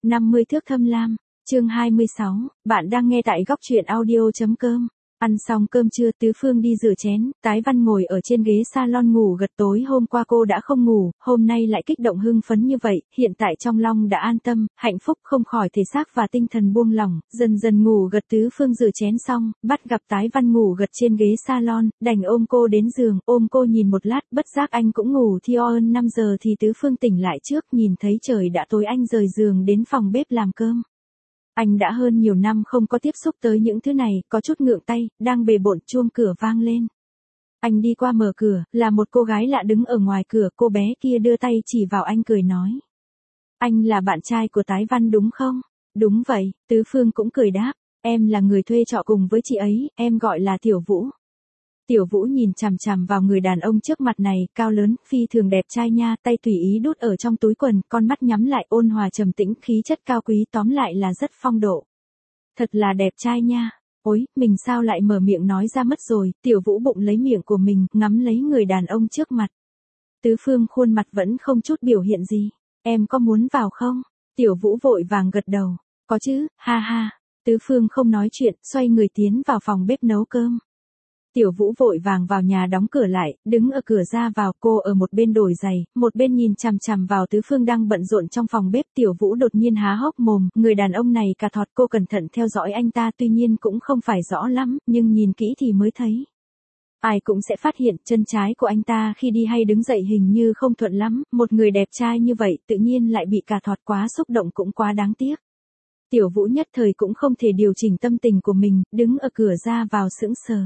50 thước thâm lam, chương 26, bạn đang nghe tại góc truyện audio.com. Ăn xong cơm trưa Tứ Phương đi rửa chén, Tái Văn ngồi ở trên ghế salon ngủ gật tối hôm qua cô đã không ngủ, hôm nay lại kích động hưng phấn như vậy, hiện tại trong lòng đã an tâm, hạnh phúc không khỏi thể xác và tinh thần buông lỏng, dần dần ngủ gật Tứ Phương rửa chén xong, bắt gặp Tái Văn ngủ gật trên ghế salon, đành ôm cô đến giường, ôm cô nhìn một lát, bất giác anh cũng ngủ thì hơn 5 giờ thì Tứ Phương tỉnh lại trước, nhìn thấy trời đã tối anh rời giường đến phòng bếp làm cơm. Anh đã hơn nhiều năm không có tiếp xúc tới những thứ này, có chút ngượng tay, đang bề bộn chuông cửa vang lên. Anh đi qua mở cửa, là một cô gái lạ đứng ở ngoài cửa, cô bé kia đưa tay chỉ vào anh cười nói. Anh là bạn trai của Tái Văn đúng không? Đúng vậy, Tứ Phương cũng cười đáp, em là người thuê trọ cùng với chị ấy, em gọi là Tiểu Vũ. Tiểu Vũ nhìn chằm chằm vào người đàn ông trước mặt này, cao lớn, phi thường đẹp trai nha, tay tùy ý đút ở trong túi quần, con mắt nhắm lại ôn hòa trầm tĩnh, khí chất cao quý, tóm lại là rất phong độ. Thật là đẹp trai nha. Ôi, mình sao lại mở miệng nói ra mất rồi, Tiểu Vũ bụng lấy miệng của mình, ngắm lấy người đàn ông trước mặt. Tứ Phương khuôn mặt vẫn không chút biểu hiện gì. Em có muốn vào không? Tiểu Vũ vội vàng gật đầu. Có chứ, ha ha. Tứ Phương không nói chuyện, xoay người tiến vào phòng bếp nấu cơm. Tiểu Vũ vội vàng vào nhà đóng cửa lại, đứng ở cửa ra vào, cô ở một bên đổi giày, một bên nhìn chằm chằm vào Tứ Phương đang bận rộn trong phòng bếp. Tiểu Vũ đột nhiên há hốc mồm, người đàn ông này cà thọt, cô cẩn thận theo dõi anh ta, tuy nhiên cũng không phải rõ lắm, nhưng nhìn kỹ thì mới thấy. Ai cũng sẽ phát hiện chân trái của anh ta khi đi hay đứng dậy hình như không thuận lắm, một người đẹp trai như vậy tự nhiên lại bị cà thọt, quá xúc động cũng quá đáng tiếc. Tiểu Vũ nhất thời cũng không thể điều chỉnh tâm tình của mình, đứng ở cửa ra vào sững sờ.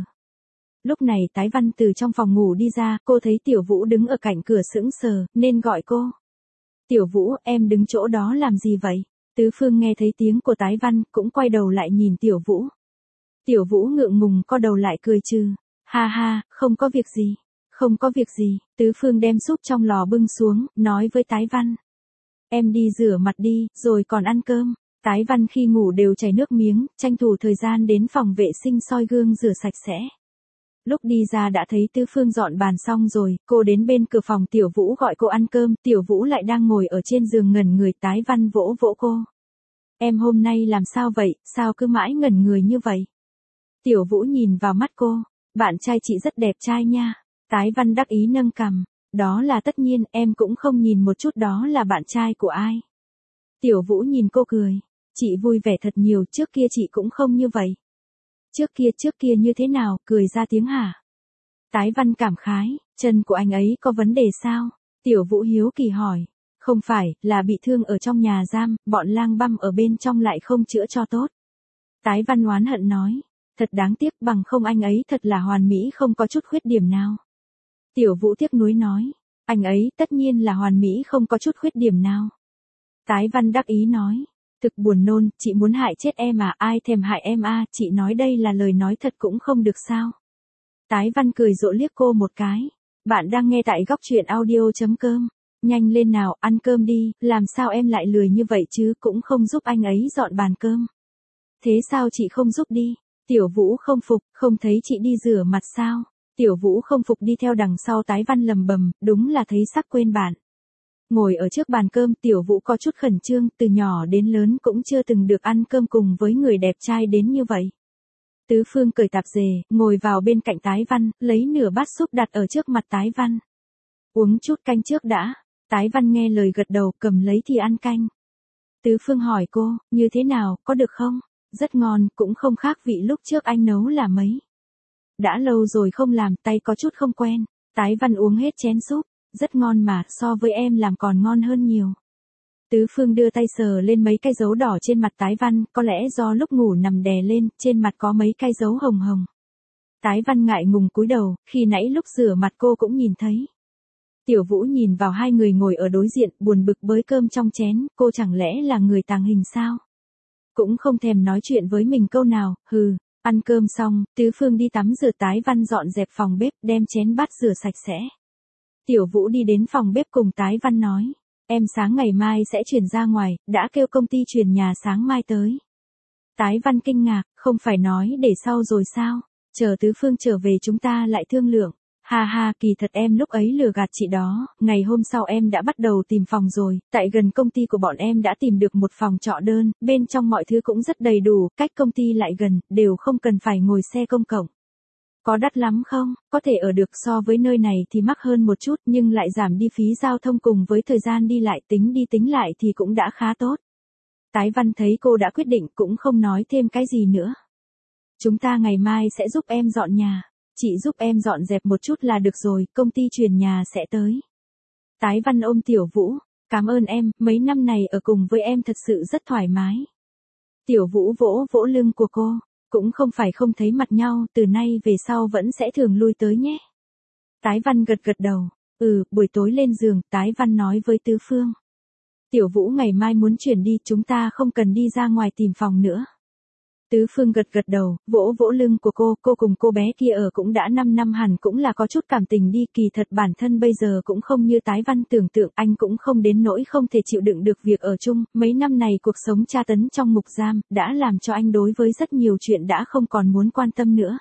Lúc này Tái Văn từ trong phòng ngủ đi ra, cô thấy Tiểu Vũ đứng ở cạnh cửa sững sờ, nên gọi cô. Tiểu Vũ, em đứng chỗ đó làm gì vậy? Tứ Phương nghe thấy tiếng của Tái Văn, cũng quay đầu lại nhìn Tiểu Vũ. Tiểu Vũ ngượng ngùng co đầu lại cười trừ. Ha ha, không có việc gì. Không có việc gì, Tứ Phương đem súp trong lò bưng xuống, nói với Tái Văn. Em đi rửa mặt đi, rồi còn ăn cơm. Tái Văn khi ngủ đều chảy nước miếng, tranh thủ thời gian đến phòng vệ sinh soi gương rửa sạch sẽ. Lúc đi ra đã thấy Tứ Phương dọn bàn xong rồi, cô đến bên cửa phòng Tiểu Vũ gọi cô ăn cơm, Tiểu Vũ lại đang ngồi ở trên giường ngẩn người. Tái Văn vỗ vỗ cô. Em hôm nay làm sao vậy, sao cứ mãi ngẩn người như vậy? Tiểu Vũ nhìn vào mắt cô, bạn trai chị rất đẹp trai nha. Tái Văn đắc ý nâng cằm, đó là tất nhiên, em cũng không nhìn một chút đó là bạn trai của ai. Tiểu Vũ nhìn cô cười, chị vui vẻ thật nhiều, trước kia chị cũng không như vậy. Trước kia như thế nào, cười ra tiếng hả? Tái Văn cảm khái, chân của anh ấy có vấn đề sao? Tiểu Vũ hiếu kỳ hỏi, không phải, là bị thương ở trong nhà giam, bọn lang băm ở bên trong lại không chữa cho tốt. Tái Văn oán hận nói, thật đáng tiếc, bằng không anh ấy thật là hoàn mỹ không có chút khuyết điểm nào. Tiểu Vũ tiếc nuối nói, anh ấy tất nhiên là hoàn mỹ không có chút khuyết điểm nào. Tái Văn đắc ý nói. Thực buồn nôn, chị muốn hại chết em à, ai thèm hại em à, chị nói đây là lời nói thật cũng không được sao. Tái Văn cười rộ liếc cô một cái. Bạn đang nghe tại góc truyện audio.com. Nhanh lên nào, ăn cơm đi, làm sao em lại lười như vậy chứ, cũng không giúp anh ấy dọn bàn cơm. Thế sao chị không giúp đi? Tiểu Vũ không phục, không thấy chị đi rửa mặt sao? Tiểu Vũ không phục đi theo đằng sau. Tái Văn lầm bầm, đúng là thấy sắc quên bạn. Ngồi ở trước bàn cơm, Tiểu Vũ có chút khẩn trương, từ nhỏ đến lớn cũng chưa từng được ăn cơm cùng với người đẹp trai đến như vậy. Tứ Phương cởi tạp dề, ngồi vào bên cạnh Tái Văn, lấy nửa bát súp đặt ở trước mặt Tái Văn. Uống chút canh trước đã. Tái Văn nghe lời gật đầu, cầm lấy thì ăn canh. Tứ Phương hỏi cô, như thế nào, có được không? Rất ngon, cũng không khác vị lúc trước anh nấu là mấy. Đã lâu rồi không làm, tay có chút không quen. Tái Văn uống hết chén súp. Rất ngon mà, so với em làm còn ngon hơn nhiều. Tứ Phương đưa tay sờ lên mấy cái dấu đỏ trên mặt Tái Văn, có lẽ do lúc ngủ nằm đè lên, trên mặt có mấy cái dấu hồng hồng. Tái Văn ngại ngùng cúi đầu, khi nãy lúc rửa mặt cô cũng nhìn thấy. Tiểu Vũ nhìn vào hai người ngồi ở đối diện, buồn bực bới cơm trong chén, cô chẳng lẽ là người tàng hình sao? Cũng không thèm nói chuyện với mình câu nào, hừ. Ăn cơm xong, Tứ Phương đi tắm rửa. Tái Văn dọn dẹp phòng bếp, đem chén bát rửa sạch sẽ. Tiểu Vũ đi đến phòng bếp cùng Tái Văn nói, em sáng ngày mai sẽ chuyển ra ngoài, đã kêu công ty chuyển nhà sáng mai tới. Tái Văn kinh ngạc, không phải nói để sau rồi sao, chờ Tứ Phương trở về chúng ta lại thương lượng. Ha ha, kỳ thật em lúc ấy lừa gạt chị đó, ngày hôm sau em đã bắt đầu tìm phòng rồi, tại gần công ty của bọn em đã tìm được một phòng trọ đơn, bên trong mọi thứ cũng rất đầy đủ, cách công ty lại gần, đều không cần phải ngồi xe công cộng. Có đắt lắm không? Có thể ở được, so với nơi này thì mắc hơn một chút nhưng lại giảm đi phí giao thông cùng với thời gian đi lại, tính đi tính lại thì cũng đã khá tốt. Tái Văn thấy cô đã quyết định cũng không nói thêm cái gì nữa. Chúng ta ngày mai sẽ giúp em dọn nhà. Chị giúp em dọn dẹp một chút là được rồi, công ty chuyển nhà sẽ tới. Tái Văn ôm Tiểu Vũ, cảm ơn em, mấy năm này ở cùng với em thật sự rất thoải mái. Tiểu Vũ vỗ vỗ lưng của cô, cũng không phải không thấy mặt nhau, từ nay về sau vẫn sẽ thường lui tới nhé. Tái Văn gật gật đầu, buổi tối lên giường, Tái Văn nói với Tứ Phương. Tiểu Vũ ngày mai muốn chuyển đi, chúng ta không cần đi ra ngoài tìm phòng nữa. Tứ Phương gật gật đầu, vỗ vỗ lưng của cô cùng cô bé kia ở cũng đã 5 năm hẳn cũng là có chút cảm tình đi, kỳ thật bản thân bây giờ cũng không như Tái Văn tưởng tượng, anh cũng không đến nỗi không thể chịu đựng được việc ở chung, mấy năm này cuộc sống tra tấn trong ngục giam, đã làm cho anh đối với rất nhiều chuyện đã không còn muốn quan tâm nữa.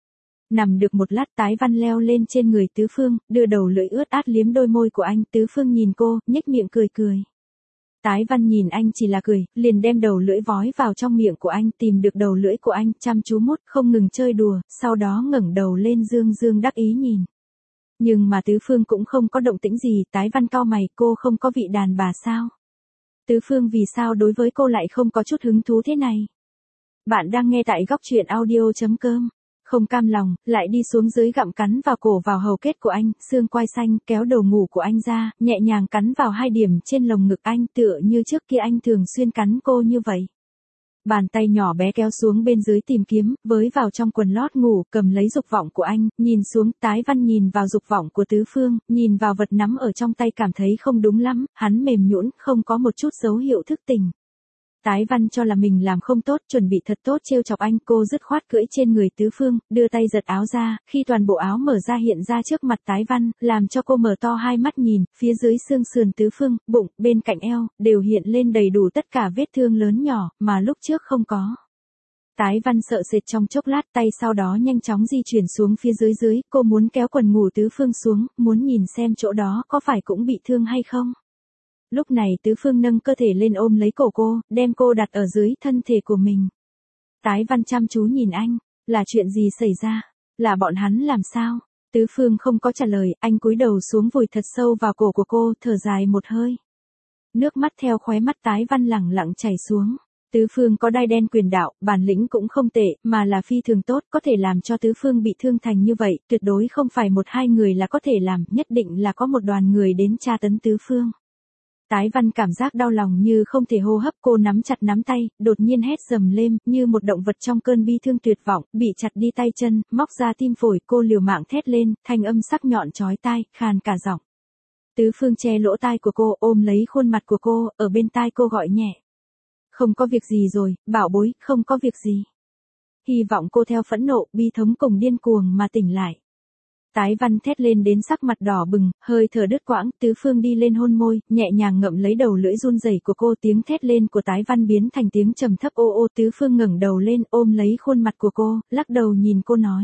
Nằm được một lát Tái Văn leo lên trên người Tứ Phương, đưa đầu lưỡi ướt át liếm đôi môi của anh, Tứ Phương nhìn cô, nhếch miệng cười cười. Tái Văn nhìn anh chỉ là cười, liền đem đầu lưỡi vói vào trong miệng của anh, tìm được đầu lưỡi của anh, chăm chú mút, không ngừng chơi đùa, sau đó ngẩng đầu lên dương dương đắc ý nhìn. Nhưng mà Tứ Phương cũng không có động tĩnh gì, Tái Văn cau mày, cô không có vị đàn bà sao? Tứ Phương vì sao đối với cô lại không có chút hứng thú thế này? Bạn đang nghe tại góc truyện audio.com. Không cam lòng, lại đi xuống dưới gặm cắn vào cổ vào hầu kết của anh, xương quai xanh, kéo đầu ngủ của anh ra, nhẹ nhàng cắn vào 2 điểm trên lồng ngực anh, tựa như trước kia anh thường xuyên cắn cô như vậy. Bàn tay nhỏ bé kéo xuống bên dưới tìm kiếm, với vào trong quần lót ngủ, cầm lấy dục vọng của anh, nhìn xuống, Tái Văn nhìn vào dục vọng của Tứ Phương, nhìn vào vật nắm ở trong tay cảm thấy không đúng lắm, hắn mềm nhũn, không có một chút dấu hiệu thức tỉnh. Tái Văn cho là mình làm không tốt, chuẩn bị thật tốt trêu chọc anh, cô dứt khoát cưỡi trên người Tứ Phương, đưa tay giật áo ra, khi toàn bộ áo mở ra hiện ra trước mặt Tái Văn, làm cho cô mở to hai mắt nhìn, phía dưới xương sườn Tứ Phương, bụng, bên cạnh eo, đều hiện lên đầy đủ tất cả vết thương lớn nhỏ, mà lúc trước không có. Tái Văn sợ sệt trong chốc lát, tay sau đó nhanh chóng di chuyển xuống phía dưới, cô muốn kéo quần ngủ Tứ Phương xuống, muốn nhìn xem chỗ đó có phải cũng bị thương hay không. Lúc này Tứ Phương nâng cơ thể lên ôm lấy cổ cô, đem cô đặt ở dưới thân thể của mình. Tái Văn chăm chú nhìn anh, là chuyện gì xảy ra? Là bọn hắn làm sao? Tứ Phương không có trả lời, anh cúi đầu xuống vùi thật sâu vào cổ của cô, thở dài một hơi. Nước mắt theo khóe mắt Tái Văn lẳng lặng chảy xuống. Tứ Phương có đai đen quyền đạo, bản lĩnh cũng không tệ, mà là phi thường tốt, có thể làm cho Tứ Phương bị thương thành như vậy, tuyệt đối không phải 1-2 người là có thể làm, nhất định là có một đoàn người đến tra tấn Tứ Phương. Tái Văn cảm giác đau lòng như không thể hô hấp, cô nắm chặt nắm tay, đột nhiên hét dầm lên, như một động vật trong cơn bi thương tuyệt vọng, bị chặt đi tay chân, móc ra tim phổi, cô liều mạng thét lên, thanh âm sắc nhọn chói tai, khàn cả giọng. Tứ Phương che lỗ tai của cô, ôm lấy khuôn mặt của cô, ở bên tai cô gọi nhẹ. Không có việc gì rồi, bảo bối, không có việc gì. Hy vọng cô theo phẫn nộ, bi thống cùng điên cuồng mà tỉnh lại. Tái Văn thét lên đến sắc mặt đỏ bừng, hơi thở đứt quãng, Tứ Phương đi lên hôn môi, nhẹ nhàng ngậm lấy đầu lưỡi run rẩy của cô, tiếng thét lên của Tái Văn biến thành tiếng trầm thấp ô ô, Tứ Phương ngẩng đầu lên, ôm lấy khuôn mặt của cô, lắc đầu nhìn cô nói.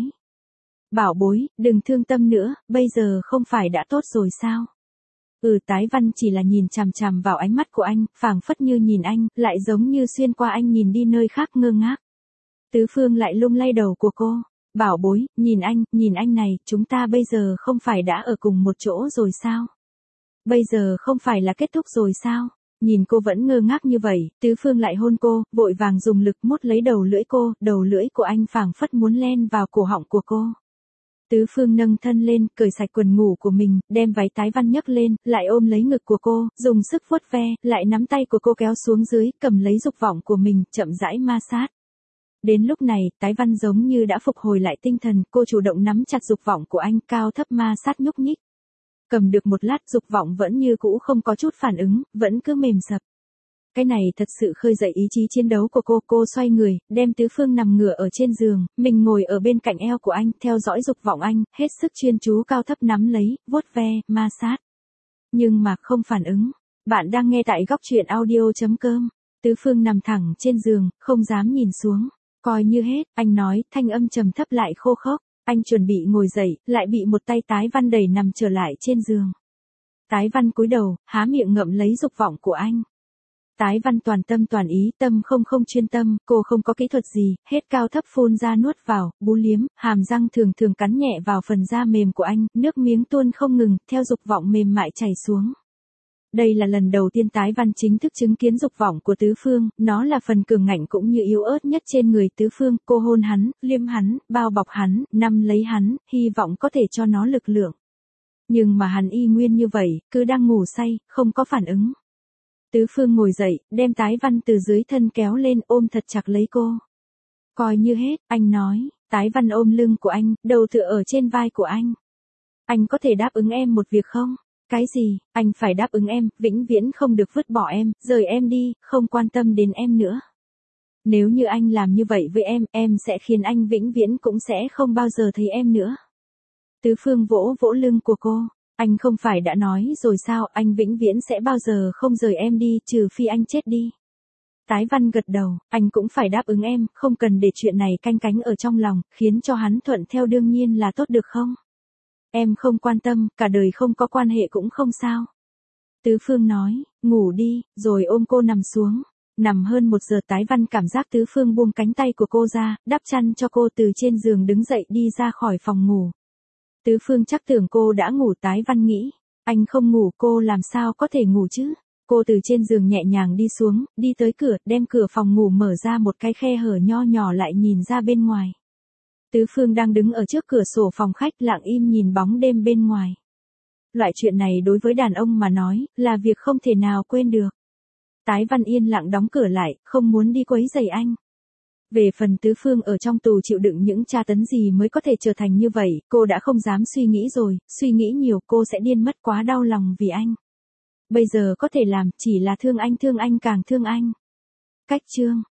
Bảo bối, đừng thương tâm nữa, bây giờ không phải đã tốt rồi sao? Tái Văn chỉ là nhìn chằm chằm vào ánh mắt của anh, phảng phất như nhìn anh, lại giống như xuyên qua anh nhìn đi nơi khác ngơ ngác. Tứ Phương lại lung lay đầu của cô. Bảo bối, nhìn anh này, chúng ta bây giờ không phải đã ở cùng một chỗ rồi sao? Bây giờ không phải là kết thúc rồi sao? Nhìn cô vẫn ngơ ngác như vậy, Tứ Phương lại hôn cô, vội vàng dùng lực mút lấy đầu lưỡi cô, đầu lưỡi của anh phảng phất muốn len vào cổ họng của cô. Tứ Phương nâng thân lên, cởi sạch quần ngủ của mình, đem váy Tái Văn nhấc lên, lại ôm lấy ngực của cô, dùng sức vuốt ve, lại nắm tay của cô kéo xuống dưới, cầm lấy dục vọng của mình, chậm rãi ma sát. Đến lúc này, Tái Văn giống như đã phục hồi lại tinh thần, cô chủ động nắm chặt dục vọng của anh, cao thấp ma sát nhúc nhích. Cầm được một lát, dục vọng vẫn như cũ không có chút phản ứng, vẫn cứ mềm sập. Cái này thật sự khơi dậy ý chí chiến đấu của cô xoay người, đem Tứ Phương nằm ngửa ở trên giường, mình ngồi ở bên cạnh eo của anh, theo dõi dục vọng anh, hết sức chuyên chú cao thấp nắm lấy, vuốt ve, ma sát. Nhưng mà không phản ứng. Bạn đang nghe tại góc truyện audio.com. Tứ Phương nằm thẳng trên giường, không dám nhìn xuống. Coi như hết, anh nói, thanh âm trầm thấp lại khô khốc. Anh chuẩn bị ngồi dậy, lại bị một tay Tái Văn đẩy nằm trở lại trên giường. Tái Văn cúi đầu, há miệng ngậm lấy dục vọng của anh. Tái Văn toàn tâm toàn ý, tâm không chuyên tâm, cô không có kỹ thuật gì, hết cao thấp phun ra nuốt vào, bú liếm, hàm răng thường thường cắn nhẹ vào phần da mềm của anh, nước miếng tuôn không ngừng, theo dục vọng mềm mại chảy xuống. Đây là lần đầu tiên Tái Văn chính thức chứng kiến dục vọng của Tứ Phương, nó là phần cường ngạnh cũng như yếu ớt nhất trên người Tứ Phương, cô hôn hắn, liếm hắn, bao bọc hắn, nắm lấy hắn, hy vọng có thể cho nó lực lượng. Nhưng mà hắn y nguyên như vậy, cứ đang ngủ say, không có phản ứng. Tứ Phương ngồi dậy, đem Tái Văn từ dưới thân kéo lên ôm thật chặt lấy cô. Coi như hết, anh nói, Tái Văn ôm lưng của anh, đầu tựa ở trên vai của anh. Anh có thể đáp ứng em một việc không? Cái gì? Anh phải đáp ứng em, vĩnh viễn không được vứt bỏ em, rời em đi, không quan tâm đến em nữa. Nếu như anh làm như vậy với em sẽ khiến anh vĩnh viễn cũng sẽ không bao giờ thấy em nữa. Tứ Phương vỗ vỗ lưng của cô. Anh không phải đã nói rồi sao, anh vĩnh viễn sẽ bao giờ không rời em đi, trừ phi anh chết đi. Tái Văn gật đầu, anh cũng phải đáp ứng em, không cần để chuyện này canh cánh ở trong lòng, khiến cho hắn thuận theo đương nhiên là tốt được không? Em không quan tâm, cả đời không có quan hệ cũng không sao. Tứ Phương nói, ngủ đi, rồi ôm cô nằm xuống. Nằm hơn 1 giờ Tái Văn cảm giác Tứ Phương buông cánh tay của cô ra, đắp chăn cho cô từ trên giường đứng dậy đi ra khỏi phòng ngủ. Tứ Phương chắc tưởng cô đã ngủ. Tái Văn nghĩ, anh không ngủ cô làm sao có thể ngủ chứ. Cô từ trên giường nhẹ nhàng đi xuống, đi tới cửa, đem cửa phòng ngủ mở ra một cái khe hở nho nhỏ lại nhìn ra bên ngoài. Tứ Phương đang đứng ở trước cửa sổ phòng khách lặng im nhìn bóng đêm bên ngoài. Loại chuyện này đối với đàn ông mà nói, là việc không thể nào quên được. Tái Văn yên lặng đóng cửa lại, không muốn đi quấy rầy anh. Về phần Tứ Phương ở trong tù chịu đựng những tra tấn gì mới có thể trở thành như vậy, cô đã không dám suy nghĩ rồi, suy nghĩ nhiều cô sẽ điên mất, quá đau lòng vì anh. Bây giờ có thể làm, chỉ là thương anh càng thương anh. Cách chương